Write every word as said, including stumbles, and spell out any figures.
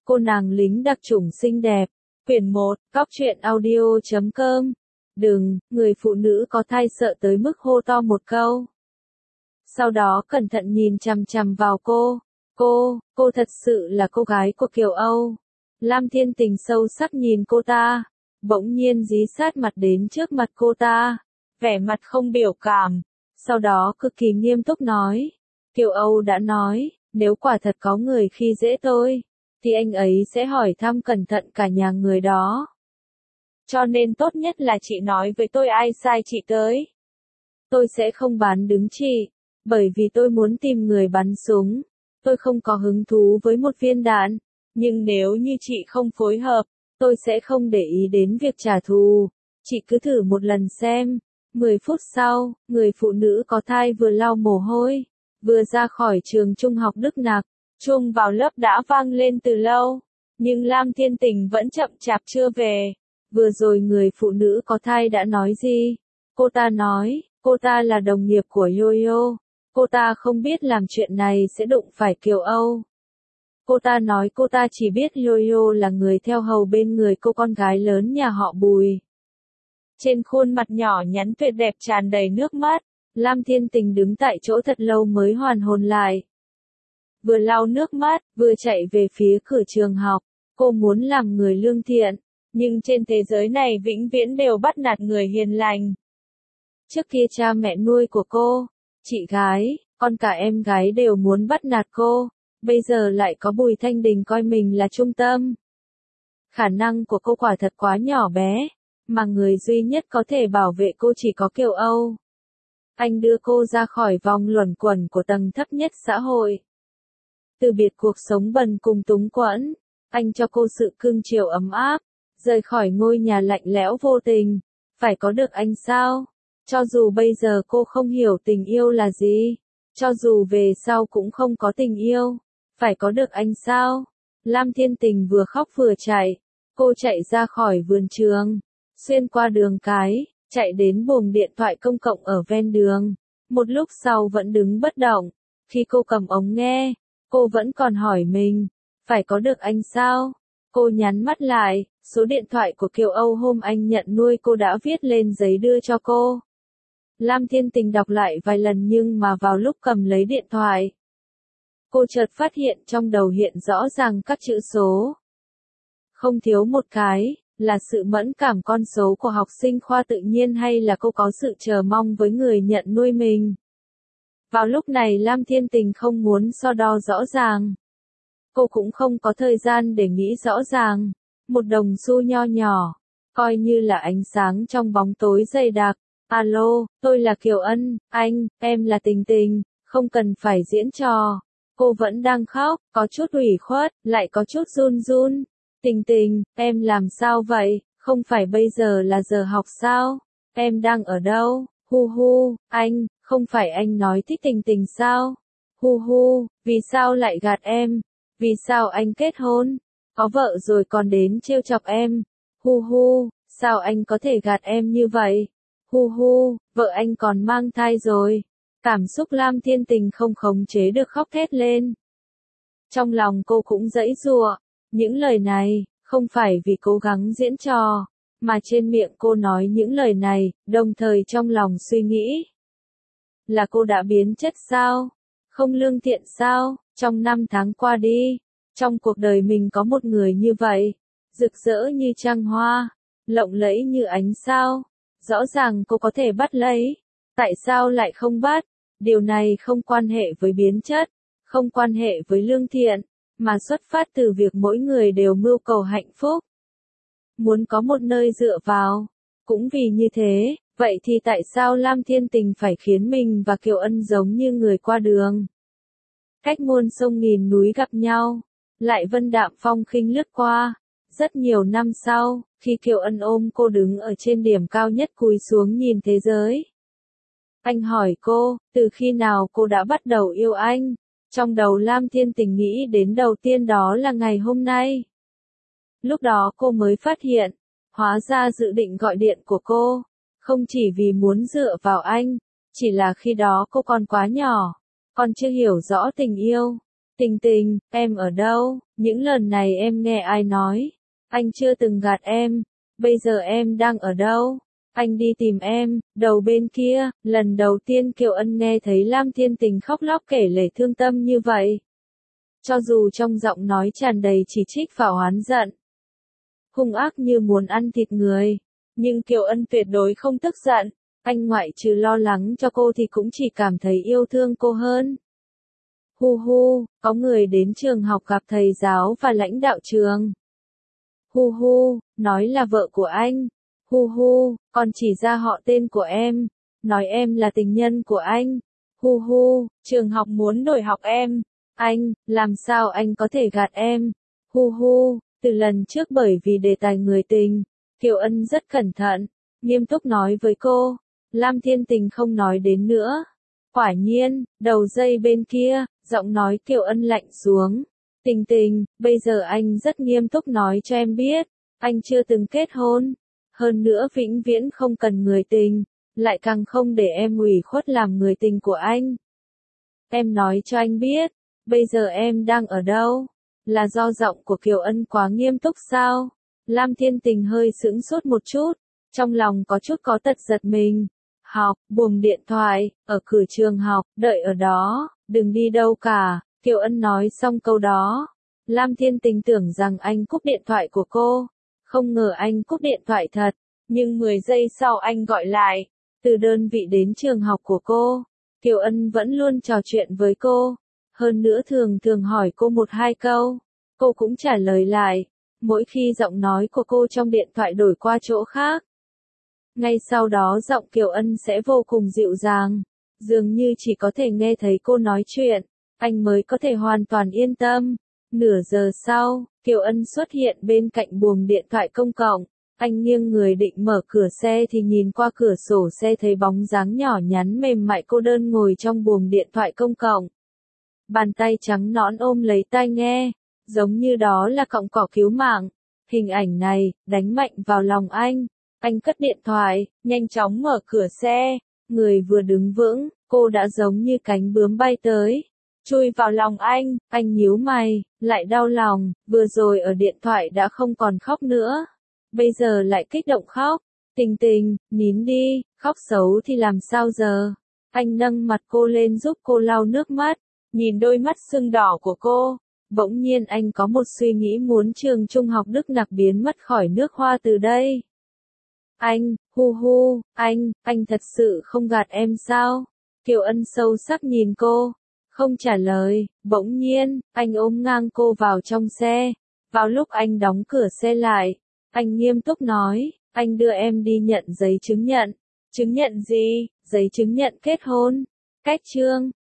Cô nàng lính đặc chủng xinh đẹp. Quyển một, Cóc truyện audio chấm com. Đừng, người phụ nữ có thai sợ tới mức hô to một câu. Sau đó cẩn thận nhìn chằm chằm vào cô. Cô, cô thật sự là cô gái của Kiều Âu. Lam Thiên Tình sâu sắc nhìn cô ta. Bỗng nhiên dí sát mặt đến trước mặt cô ta. Vẻ mặt không biểu cảm. Sau đó cực kỳ nghiêm túc nói. Kiều Âu đã nói, nếu quả thật có người khi dễ tôi, thì anh ấy sẽ hỏi thăm cẩn thận cả nhà người đó. Cho nên tốt nhất là chị nói với tôi ai sai chị tới. Tôi sẽ không bán đứng chị, bởi vì tôi muốn tìm người bắn súng. Tôi không có hứng thú với một viên đạn, nhưng nếu như chị không phối hợp, tôi sẽ không để ý đến việc trả thù. Chị cứ thử một lần xem. Mười phút sau, người phụ nữ có thai vừa lau mồ hôi, vừa ra khỏi trường trung học Đức Nặc. Chuông vào lớp đã vang lên từ lâu, nhưng Lam Thiên Tình vẫn chậm chạp chưa về. Vừa rồi người phụ nữ có thai đã nói gì? Cô ta nói, cô ta là đồng nghiệp của Yo-Yo. Cô ta không biết làm chuyện này sẽ đụng phải Kiều Âu. Cô ta nói cô ta chỉ biết Yo-Yo là người theo hầu bên người cô con gái lớn nhà họ Bùi. Trên khuôn mặt nhỏ nhắn tuyệt đẹp tràn đầy nước mắt, Lam Thiên Tình đứng tại chỗ thật lâu mới hoàn hồn lại. Vừa lau nước mắt, vừa chạy về phía cửa trường học. Cô muốn làm người lương thiện, nhưng trên thế giới này vĩnh viễn đều bắt nạt người hiền lành. Trước kia cha mẹ nuôi của cô, chị gái, con cả em gái đều muốn bắt nạt cô, bây giờ lại có Bùi Thanh Đình coi mình là trung tâm. Khả năng của cô quả thật quá nhỏ bé, mà người duy nhất có thể bảo vệ cô chỉ có Kiều Âu. Anh đưa cô ra khỏi vòng luẩn quẩn của tầng thấp nhất xã hội. Từ biệt cuộc sống bần cùng túng quẫn, anh cho cô sự cưng chiều ấm áp, rời khỏi ngôi nhà lạnh lẽo vô tình. Phải có được anh sao? Cho dù bây giờ cô không hiểu tình yêu là gì, cho dù về sau cũng không có tình yêu, phải có được anh sao? Lam Thiên Tình vừa khóc vừa chạy, cô chạy ra khỏi vườn trường, xuyên qua đường cái, chạy đến buồng điện thoại công cộng ở ven đường. Một lúc sau vẫn đứng bất động, khi cô cầm ống nghe, cô vẫn còn hỏi mình, phải có được anh sao? Cô nhắn mắt lại, số điện thoại của Kiều Âu hôm anh nhận nuôi cô đã viết lên giấy đưa cho cô. Lam Thiên Tình đọc lại vài lần nhưng mà vào lúc cầm lấy điện thoại, cô chợt phát hiện trong đầu hiện rõ ràng các chữ số. Không thiếu một cái, là sự mẫn cảm con số của học sinh khoa tự nhiên hay là cô có sự chờ mong với người nhận nuôi mình. Vào lúc này Lam Thiên Tình không muốn so đo rõ ràng. Cô cũng không có thời gian để nghĩ rõ ràng. Một đồng xu nho nhỏ, coi như là ánh sáng trong bóng tối dày đặc. Alo, tôi là Kiều Ân, anh, em là Tình Tình, không cần phải diễn trò. Cô vẫn đang khóc, có chút ủy khuất, lại có chút run run. Tình Tình, em làm sao vậy, không phải bây giờ là giờ học sao? Em đang ở đâu? Hu hu, anh, không phải anh nói thích Tình Tình sao? Hu hu, vì sao lại gạt em? Vì sao anh kết hôn? Có vợ rồi còn đến trêu chọc em? Hu hu, sao anh có thể gạt em như vậy? Hu hu, vợ anh còn mang thai rồi. Cảm xúc Lam Thiên Tình không khống chế được khóc thét lên. Trong lòng cô cũng giãy giụa, những lời này, không phải vì cố gắng diễn trò, mà trên miệng cô nói những lời này, đồng thời trong lòng suy nghĩ. Là cô đã biến chất sao? Không lương thiện sao? Trong năm tháng qua đi, trong cuộc đời mình có một người như vậy, rực rỡ như trăng hoa, lộng lẫy như ánh sao. Rõ ràng cô có thể bắt lấy, tại sao lại không bắt? Điều này không quan hệ với biến chất, không quan hệ với lương thiện, mà xuất phát từ việc mỗi người đều mưu cầu hạnh phúc. Muốn có một nơi dựa vào. Cũng vì như thế, vậy thì tại sao Lam Thiên Tình phải khiến mình và Kiều Ân giống như người qua đường? Cách muôn sông nghìn núi gặp nhau, lại vân đạm phong khinh lướt qua. Rất nhiều năm sau, khi Kiều Ân ôm cô đứng ở trên điểm cao nhất cúi xuống nhìn thế giới. Anh hỏi cô, từ khi nào cô đã bắt đầu yêu anh? Trong đầu Lam Thiên Tình nghĩ đến đầu tiên đó là ngày hôm nay. Lúc đó cô mới phát hiện, hóa ra dự định gọi điện của cô, không chỉ vì muốn dựa vào anh, chỉ là khi đó cô còn quá nhỏ, còn chưa hiểu rõ tình yêu. Tình Tình, em ở đâu? Những lần này em nghe ai nói? Anh chưa từng gạt em. Bây giờ em đang ở đâu? Anh đi tìm em. Đầu bên kia, lần đầu tiên Kiều Ân nghe thấy Lam Thiên Tình khóc lóc kể lể thương tâm như vậy. Cho dù trong giọng nói tràn đầy chỉ trích và oán giận, hung ác như muốn ăn thịt người, nhưng Kiều Ân tuyệt đối không tức giận. Anh ngoại trừ lo lắng cho cô thì cũng chỉ cảm thấy yêu thương cô hơn. Hu hu, có người đến trường học gặp thầy giáo và lãnh đạo trường. Hu hu, nói là vợ của anh. Hu hu, còn chỉ ra họ tên của em, nói em là tình nhân của anh. Hu hu, trường học muốn đổi học em. Anh, làm sao anh có thể gạt em? Hu hu, từ lần trước bởi vì đề tài người tình, Kiều Ân rất cẩn thận, nghiêm túc nói với cô. Lam Thiên Tình không nói đến nữa. Quả nhiên, đầu dây bên kia, giọng nói Kiều Ân lạnh xuống. Tình Tình, bây giờ anh rất nghiêm túc nói cho em biết, anh chưa từng kết hôn. Hơn nữa vĩnh viễn không cần người tình, lại càng không để em ủy khuất làm người tình của anh. Em nói cho anh biết, bây giờ em đang ở đâu? Là do giọng của Kiều Ân quá nghiêm túc sao? Lam Thiên Tình hơi sững sốt một chút, trong lòng có chút có tật giật mình. Học, buồng điện thoại, ở cửa trường học, đợi ở đó, đừng đi đâu cả. Kiều Ân nói xong câu đó, Lam Thiên Tình tưởng rằng anh cúp điện thoại của cô. Không ngờ anh cúp điện thoại thật, nhưng mười giây sau anh gọi lại. Từ đơn vị đến trường học của cô, Kiều Ân vẫn luôn trò chuyện với cô. Hơn nữa thường thường hỏi cô một hai câu, cô cũng trả lời lại. Mỗi khi giọng nói của cô trong điện thoại đổi qua chỗ khác, ngay sau đó giọng Kiều Ân sẽ vô cùng dịu dàng, dường như chỉ có thể nghe thấy cô nói chuyện, anh mới có thể hoàn toàn yên tâm. Nửa giờ sau, Kiều Ân xuất hiện bên cạnh buồng điện thoại công cộng. Anh nghiêng người định mở cửa xe thì nhìn qua cửa sổ xe thấy bóng dáng nhỏ nhắn mềm mại cô đơn ngồi trong buồng điện thoại công cộng. Bàn tay trắng nõn ôm lấy tai nghe, giống như đó là cọng cỏ cứu mạng. Hình ảnh này, đánh mạnh vào lòng anh. Anh cất điện thoại, nhanh chóng mở cửa xe. Người vừa đứng vững, cô đã giống như cánh bướm bay tới. Chui vào lòng anh, anh nhíu mày, lại đau lòng, vừa rồi ở điện thoại đã không còn khóc nữa. Bây giờ lại kích động khóc. Tình Tình, nín đi, khóc xấu thì làm sao giờ? Anh nâng mặt cô lên giúp cô lau nước mắt, nhìn đôi mắt sưng đỏ của cô. Bỗng nhiên anh có một suy nghĩ muốn trường trung học Đức Nặc biến mất khỏi nước Hoa từ đây. Anh, hu hu, anh, anh thật sự không gạt em sao? Kiều Ân sâu sắc nhìn cô, không trả lời. Bỗng nhiên, anh ôm ngang cô vào trong xe. Vào lúc anh đóng cửa xe lại, anh nghiêm túc nói, anh đưa em đi nhận giấy chứng nhận. Chứng nhận gì? Giấy chứng nhận kết hôn. Cách chương.